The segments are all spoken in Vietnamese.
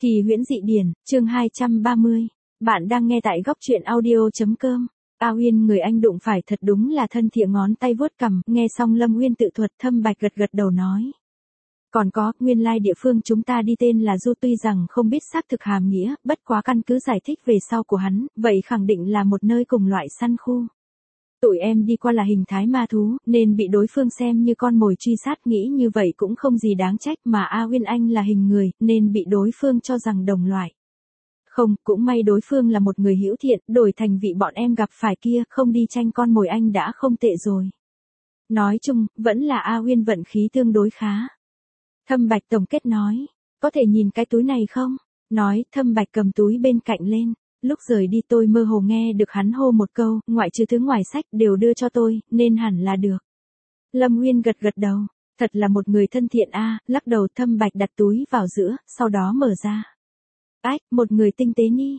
Kỳ huyễn dị điển, chương 230. Bạn đang nghe tại góc truyện audio.com. A Uyên người anh đụng phải thật đúng là thân thiện, ngón tay vuốt cằm, nghe xong Lâm Uyên tự thuật, Thâm Bạch gật đầu nói. Còn có, nguyên lai địa phương chúng ta đi tên là Du, tuy rằng không biết xác thực hàm nghĩa, bất quá căn cứ giải thích về sau của hắn, vậy khẳng định là một nơi cùng loại săn khu. Tụi em đi qua là hình thái ma thú, nên bị đối phương xem như con mồi truy sát, nghĩ như vậy cũng không gì đáng trách, mà A Uyên anh là hình người, nên bị đối phương cho rằng đồng loại. Không, cũng may đối phương là một người hữu thiện, đổi thành vị bọn em gặp phải kia, không đi tranh con mồi anh đã không tệ rồi. Nói chung, vẫn là A Uyên vận khí tương đối khá. Thâm Bạch tổng kết nói, có thể nhìn cái túi này không? Nói, Thâm Bạch cầm túi bên cạnh lên. Lúc rời đi tôi mơ hồ nghe được hắn hô một câu, ngoại trừ thứ ngoài sách đều đưa cho tôi, nên hẳn là được. Lâm Uyên gật đầu, thật là một người thân thiện a. Lắc đầu. Thâm Bạch đặt túi vào giữa, sau đó mở ra. Ách, một người tinh tế ni.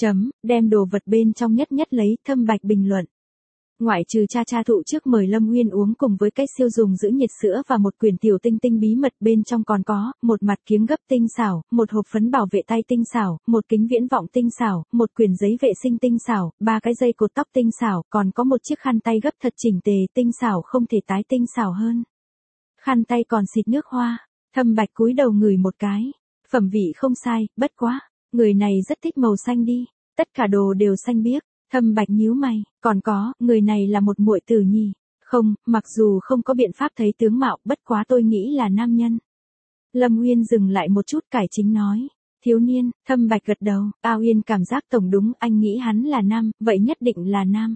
Đem đồ vật bên trong nhất lấy. Thâm Bạch bình luận. Ngoại trừ cha thụ trước mời Lâm Uyên uống cùng với cái siêu dùng giữ nhiệt sữa và một quyển tiểu tinh tinh bí mật, bên trong còn có một mặt kiếng gấp tinh xảo, một hộp phấn bảo vệ tay tinh xảo, một kính viễn vọng tinh xảo, một quyển giấy vệ sinh tinh xảo, 3 cái dây cột tóc tinh xảo, còn có một chiếc khăn tay gấp thật chỉnh tề, tinh xảo không thể tái tinh xảo hơn. Khăn tay còn xịt nước hoa. Thâm Bạch cúi đầu ngửi một cái. Phẩm vị không sai, bất quá, người này rất thích màu xanh đi. Tất cả đồ đều xanh biếc. Thâm Bạch nhíu mày, còn có, người này là một muội tử nhỉ? Không, mặc dù không có biện pháp thấy tướng mạo, bất quá tôi nghĩ là nam nhân. Lâm Uyên dừng lại một chút cải chính nói. Thiếu niên. Thâm Bạch gật đầu. A Uyên cảm giác tổng đúng, anh nghĩ hắn là nam, vậy nhất định là nam.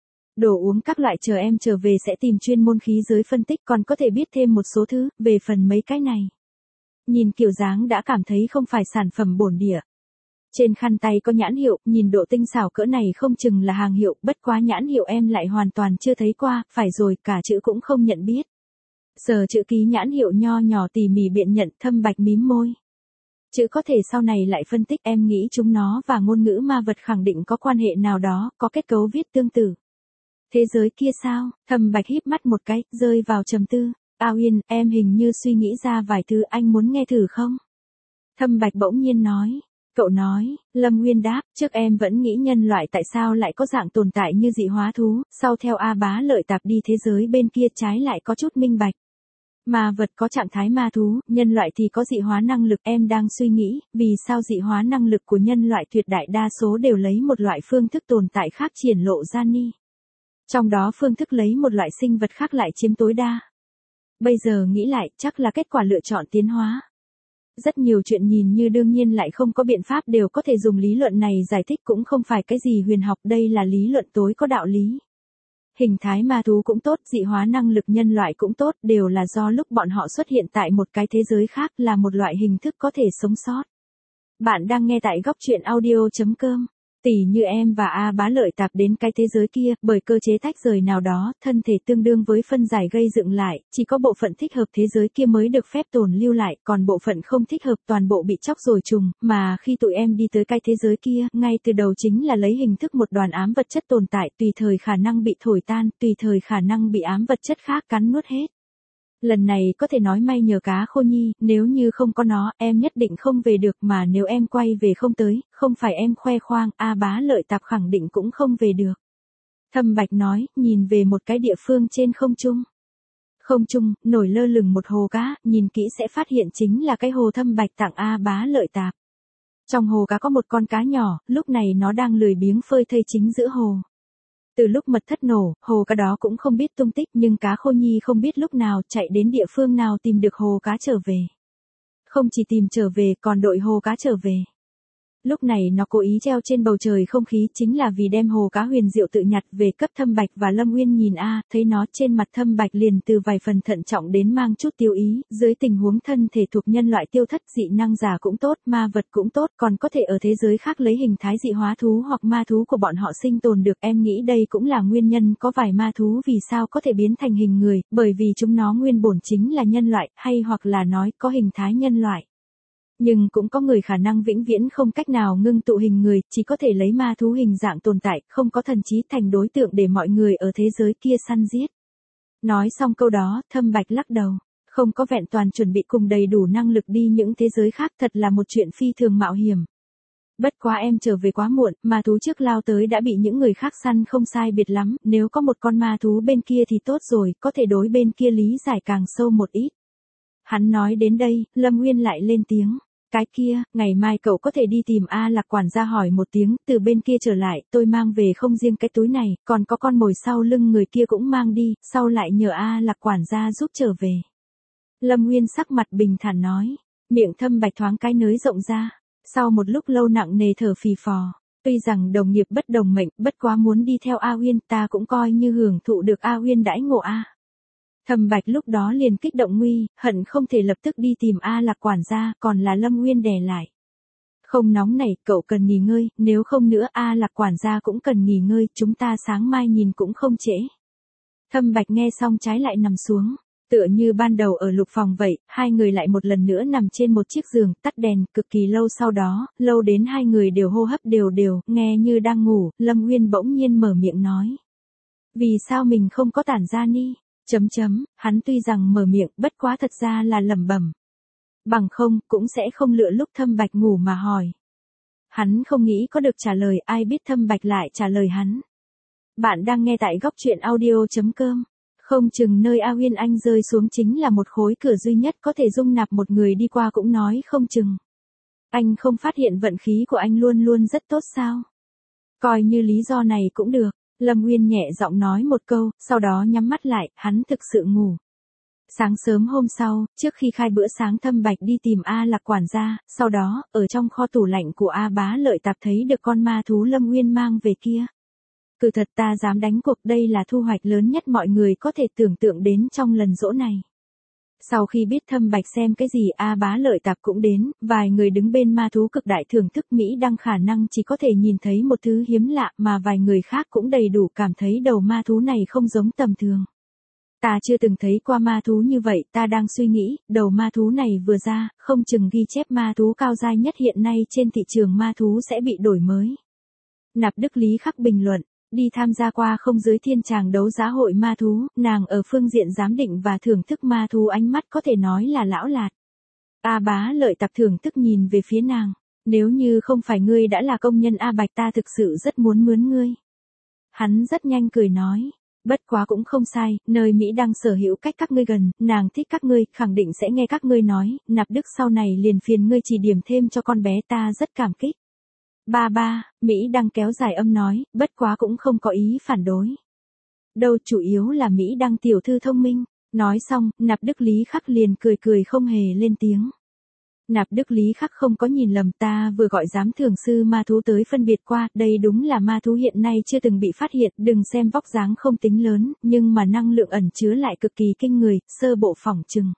Đồ uống các loại chờ em trở về sẽ tìm chuyên môn khí giới phân tích, còn có thể biết thêm một số thứ, về phần mấy cái này. Nhìn kiểu dáng đã cảm thấy không phải sản phẩm bổn địa. Trên khăn tay có nhãn hiệu, nhìn độ tinh xảo cỡ này không chừng là hàng hiệu, bất quá nhãn hiệu em lại hoàn toàn chưa thấy qua, phải rồi, cả chữ cũng không nhận biết. Sờ chữ ký nhãn hiệu nho nhỏ tỉ mỉ biện nhận. Thâm Bạch mím môi. Chữ có thể sau này lại phân tích, em nghĩ chúng nó và ngôn ngữ ma vật khẳng định có quan hệ nào đó, có kết cấu viết tương tự. Thế giới kia sao? Thâm Bạch híp mắt một cái, rơi vào trầm tư. A Uyên, em hình như suy nghĩ ra vài thứ, anh muốn nghe thử không? Thâm Bạch bỗng nhiên nói. Cậu nói. Lâm Uyên đáp, trước em vẫn nghĩ nhân loại tại sao lại có dạng tồn tại như dị hóa thú, sau theo A Bá Lợi Tạp đi thế giới bên kia trái lại có chút minh bạch. Ma vật có trạng thái ma thú, nhân loại thì có dị hóa năng lực, em đang suy nghĩ, vì sao dị hóa năng lực của nhân loại tuyệt đại đa số đều lấy một loại phương thức tồn tại khác triển lộ ra ni. Trong đó phương thức lấy một loại sinh vật khác lại chiếm tối đa. Bây giờ nghĩ lại, chắc là kết quả lựa chọn tiến hóa. Rất nhiều chuyện nhìn như đương nhiên lại không có biện pháp đều có thể dùng lý luận này giải thích, cũng không phải cái gì huyền học, đây là lý luận tối có đạo lý. Hình thái ma thú cũng tốt, dị hóa năng lực nhân loại cũng tốt, đều là do lúc bọn họ xuất hiện tại một cái thế giới khác, là một loại hình thức có thể sống sót. Bạn đang nghe tại góc truyện audio.com. Tỷ như em và A Bá Lợi Tạp đến cái thế giới kia, bởi cơ chế tách rời nào đó, thân thể tương đương với phân giải gây dựng lại, chỉ có bộ phận thích hợp thế giới kia mới được phép tồn lưu lại, còn bộ phận không thích hợp toàn bộ bị chóc rồi trùng, mà khi tụi em đi tới cái thế giới kia, ngay từ đầu chính là lấy hình thức một đoàn ám vật chất tồn tại, tùy thời khả năng bị thổi tan, tùy thời khả năng bị ám vật chất khác cắn nuốt hết. Lần này có thể nói may nhờ cá khô nhi, nếu như không có nó, em nhất định không về được, mà nếu em quay về không tới, không phải em khoe khoang, A Bá Lợi Tạp khẳng định cũng không về được. Thâm Bạch nói, nhìn về một cái địa phương trên không trung. Không trung, nổi lơ lửng một hồ cá, nhìn kỹ sẽ phát hiện chính là cái hồ Thâm Bạch tặng A Bá Lợi Tạp. Trong hồ cá có một con cá nhỏ, lúc này nó đang lười biếng phơi thây chính giữa hồ. Từ lúc mật thất nổ, hồ cá đó cũng không biết tung tích, nhưng cá khô nhi không biết lúc nào chạy đến địa phương nào tìm được hồ cá trở về. Không chỉ tìm trở về, còn đội hồ cá trở về. Lúc này nó cố ý treo trên bầu trời không khí, chính là vì đem hồ cá huyền diệu tự nhặt về cấp Thâm Bạch và Lâm Uyên nhìn thấy nó trên mặt Thâm Bạch liền từ vài phần thận trọng đến mang chút tiêu ý, dưới tình huống thân thể thuộc nhân loại tiêu thất, dị năng giả cũng tốt, ma vật cũng tốt, còn có thể ở thế giới khác lấy hình thái dị hóa thú hoặc ma thú của bọn họ sinh tồn được, em nghĩ đây cũng là nguyên nhân có vài ma thú vì sao có thể biến thành hình người, bởi vì chúng nó nguyên bổn chính là nhân loại, hay hoặc là nói có hình thái nhân loại. Nhưng cũng có người khả năng vĩnh viễn không cách nào ngưng tụ hình người, chỉ có thể lấy ma thú hình dạng tồn tại, không có thần trí thành đối tượng để mọi người ở thế giới kia săn giết. Nói xong câu đó, Thâm Bạch lắc đầu. Không có vẹn toàn chuẩn bị cùng đầy đủ năng lực đi những thế giới khác thật là một chuyện phi thường mạo hiểm. Bất quá em trở về quá muộn, ma thú trước lao tới đã bị những người khác săn không sai biệt lắm, nếu có một con ma thú bên kia thì tốt rồi, có thể đối bên kia lý giải càng sâu một ít. Hắn nói đến đây, Lâm Nguyên lại lên tiếng. Cái kia, ngày mai cậu có thể đi tìm A Lạc quản gia hỏi một tiếng, từ bên kia trở lại, tôi mang về không riêng cái túi này, còn có con mồi sau lưng người kia cũng mang đi, sau lại nhờ A Lạc quản gia giúp trở về. Lâm Nguyên sắc mặt bình thản nói, miệng Thâm Bạch thoáng cái nới rộng ra, sau một lúc lâu nặng nề thở phì phò, tuy rằng đồng nghiệp bất đồng mệnh, bất quá muốn đi theo A Uyên ta cũng coi như hưởng thụ được A Uyên đãi ngộ A. Thâm Bạch lúc đó liền kích động nguy, hận không thể lập tức đi tìm A Lạc quản gia, còn là Lâm Nguyên đè lại. Không nóng này, cậu cần nghỉ ngơi, nếu không nữa A Lạc quản gia cũng cần nghỉ ngơi, chúng ta sáng mai nhìn cũng không trễ. Thâm Bạch nghe xong trái lại nằm xuống, tựa như ban đầu ở lục phòng vậy, hai người lại một lần nữa nằm trên một chiếc giường, tắt đèn, cực kỳ lâu sau đó, lâu đến hai người đều hô hấp đều đều, nghe như đang ngủ, Lâm Nguyên bỗng nhiên mở miệng nói. Vì sao mình không có tản ra ni? Hắn tuy rằng mở miệng, bất quá thật ra là lẩm bẩm. Bằng không, cũng sẽ không lựa lúc Thâm Bạch ngủ mà hỏi. Hắn không nghĩ có được trả lời, ai biết Thâm Bạch lại trả lời hắn. Bạn đang nghe tại góc truyện audio.com. Không chừng nơi A Uyên Anh rơi xuống chính là một khối cửa duy nhất có thể dung nạp một người đi qua cũng nói không chừng. Anh không phát hiện vận khí của anh luôn luôn rất tốt sao? Coi như lý do này cũng được. Lâm Nguyên nhẹ giọng nói một câu, sau đó nhắm mắt lại, hắn thực sự ngủ. Sáng sớm hôm sau, trước khi khai bữa sáng Thâm Bạch đi tìm A Lạc quản gia, sau đó, ở trong kho tủ lạnh của A Bá Lợi Tạp thấy được con ma thú Lâm Nguyên mang về kia. Cứ thật ta dám đánh cuộc đây là thu hoạch lớn nhất mọi người có thể tưởng tượng đến trong lần dỗ này. Sau khi biết Thâm Bạch xem cái gì A Bá Lợi Tạp cũng đến, vài người đứng bên ma thú cực đại thưởng thức Mỹ Đăng khả năng chỉ có thể nhìn thấy một thứ hiếm lạ mà vài người khác cũng đầy đủ cảm thấy đầu ma thú này không giống tầm thường. Ta chưa từng thấy qua ma thú như vậy, ta đang suy nghĩ, đầu ma thú này vừa ra, không chừng ghi chép ma thú cao giai nhất hiện nay trên thị trường ma thú sẽ bị đổi mới. Nạp Đức Lý Khắc bình luận. Đi tham gia qua không dưới thiên tràng đấu giá hội ma thú, nàng ở phương diện giám định và thưởng thức ma thú ánh mắt có thể nói là lão lạt. A Bá Lợi Tạp thưởng thức nhìn về phía nàng, nếu như không phải ngươi đã là công nhân A Bạch ta thực sự rất muốn mướn ngươi. Hắn rất nhanh cười nói, bất quá cũng không sai, nơi Mỹ đang sở hữu cách các ngươi gần, nàng thích các ngươi, khẳng định sẽ nghe các ngươi nói, Nạp Đức sau này liền phiền ngươi chỉ điểm thêm cho con bé ta rất cảm kích. Ba, Mỹ Đăng kéo dài âm nói, bất quá cũng không có ý phản đối. Đâu chủ yếu là Mỹ Đăng tiểu thư thông minh, nói xong, Nạp Đức Lý Khắc liền cười cười không hề lên tiếng. Nạp Đức Lý Khắc không có nhìn lầm ta vừa gọi giám thưởng sư ma thú tới phân biệt qua, đây đúng là ma thú hiện nay chưa từng bị phát hiện, đừng xem vóc dáng không tính lớn, nhưng mà năng lượng ẩn chứa lại cực kỳ kinh người, sơ bộ phỏng chừng.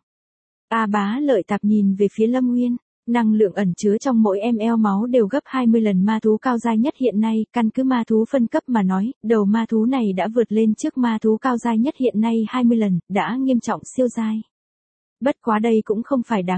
A Bá Lợi Tạp nhìn về phía Lâm Nguyên. Năng lượng ẩn chứa trong mỗi ml máu đều gấp 20 lần ma thú cao giai nhất hiện nay, căn cứ ma thú phân cấp mà nói, đầu ma thú này đã vượt lên trước ma thú cao giai nhất hiện nay 20 lần, đã nghiêm trọng siêu giai. Bất quá đây cũng không phải đáng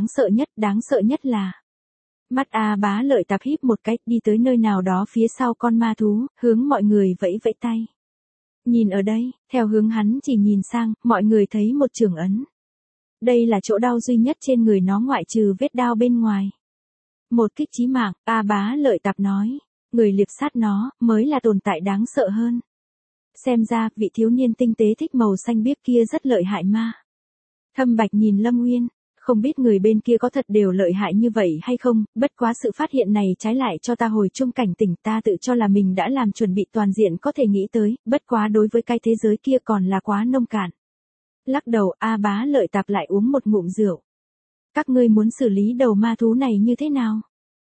sợ nhất là mắt A Bá Lợi Tạp híp một cách đi tới nơi nào đó phía sau con ma thú, hướng mọi người vẫy vẫy tay. Nhìn ở đây, theo hướng hắn chỉ nhìn sang, mọi người thấy một trường ấn. Đây là chỗ đau duy nhất trên người nó ngoại trừ vết đao bên ngoài. Một kích chí mạng, A Bá Lợi Tạp nói, người liệp sát nó, mới là tồn tại đáng sợ hơn. Xem ra, vị thiếu niên tinh tế thích màu xanh biếc kia rất lợi hại ma. Thâm Bạch nhìn Lâm Nguyên, không biết người bên kia có thật đều lợi hại như vậy hay không, bất quá sự phát hiện này trái lại cho ta hồi chung cảnh tỉnh, ta tự cho là mình đã làm chuẩn bị toàn diện có thể nghĩ tới, bất quá đối với cái thế giới kia còn là quá nông cạn. Lắc đầu A Bá Lợi Tạp lại uống một ngụm rượu. Các ngươi muốn xử lý đầu ma thú này như thế nào?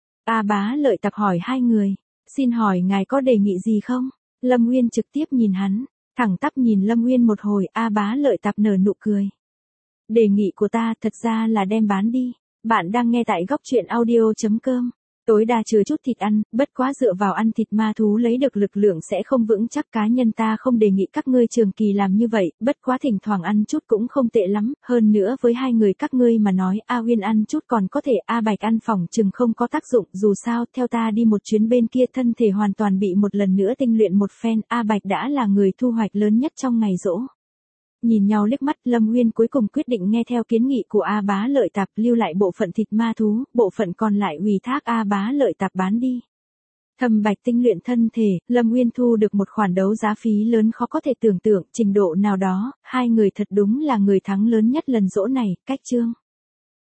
A Bá Lợi Tạp hỏi hai người. Xin hỏi ngài có đề nghị gì không? Lâm Nguyên trực tiếp nhìn hắn. Thẳng tắp nhìn Lâm Nguyên một hồi A Bá Lợi Tạp nở nụ cười. Đề nghị của ta thật ra là đem bán đi. Bạn đang nghe tại góc truyện audio.com. Tối đa chứa chút thịt ăn, bất quá dựa vào ăn thịt ma thú lấy được lực lượng sẽ không vững chắc, cá nhân ta không đề nghị các ngươi trường kỳ làm như vậy, bất quá thỉnh thoảng ăn chút cũng không tệ lắm, hơn nữa với hai người các ngươi mà nói A Uyên ăn chút còn có thể, A Bạch ăn phỏng chừng không có tác dụng, dù sao theo ta đi một chuyến bên kia thân thể hoàn toàn bị một lần nữa tinh luyện một phen, A Bạch đã là người thu hoạch lớn nhất trong ngày dỗ. Nhìn nhau liếc mắt, Lâm Uyên cuối cùng quyết định nghe theo kiến nghị của A Bá Lợi Tạp, lưu lại bộ phận thịt ma thú, bộ phận còn lại ủy thác A Bá Lợi Tạp bán đi. Thâm Bạch tinh luyện thân thể, Lâm Uyên thu được một khoản đấu giá phí lớn khó có thể tưởng tượng, trình độ nào đó, hai người thật đúng là người thắng lớn nhất lần dỗ này, cách chương.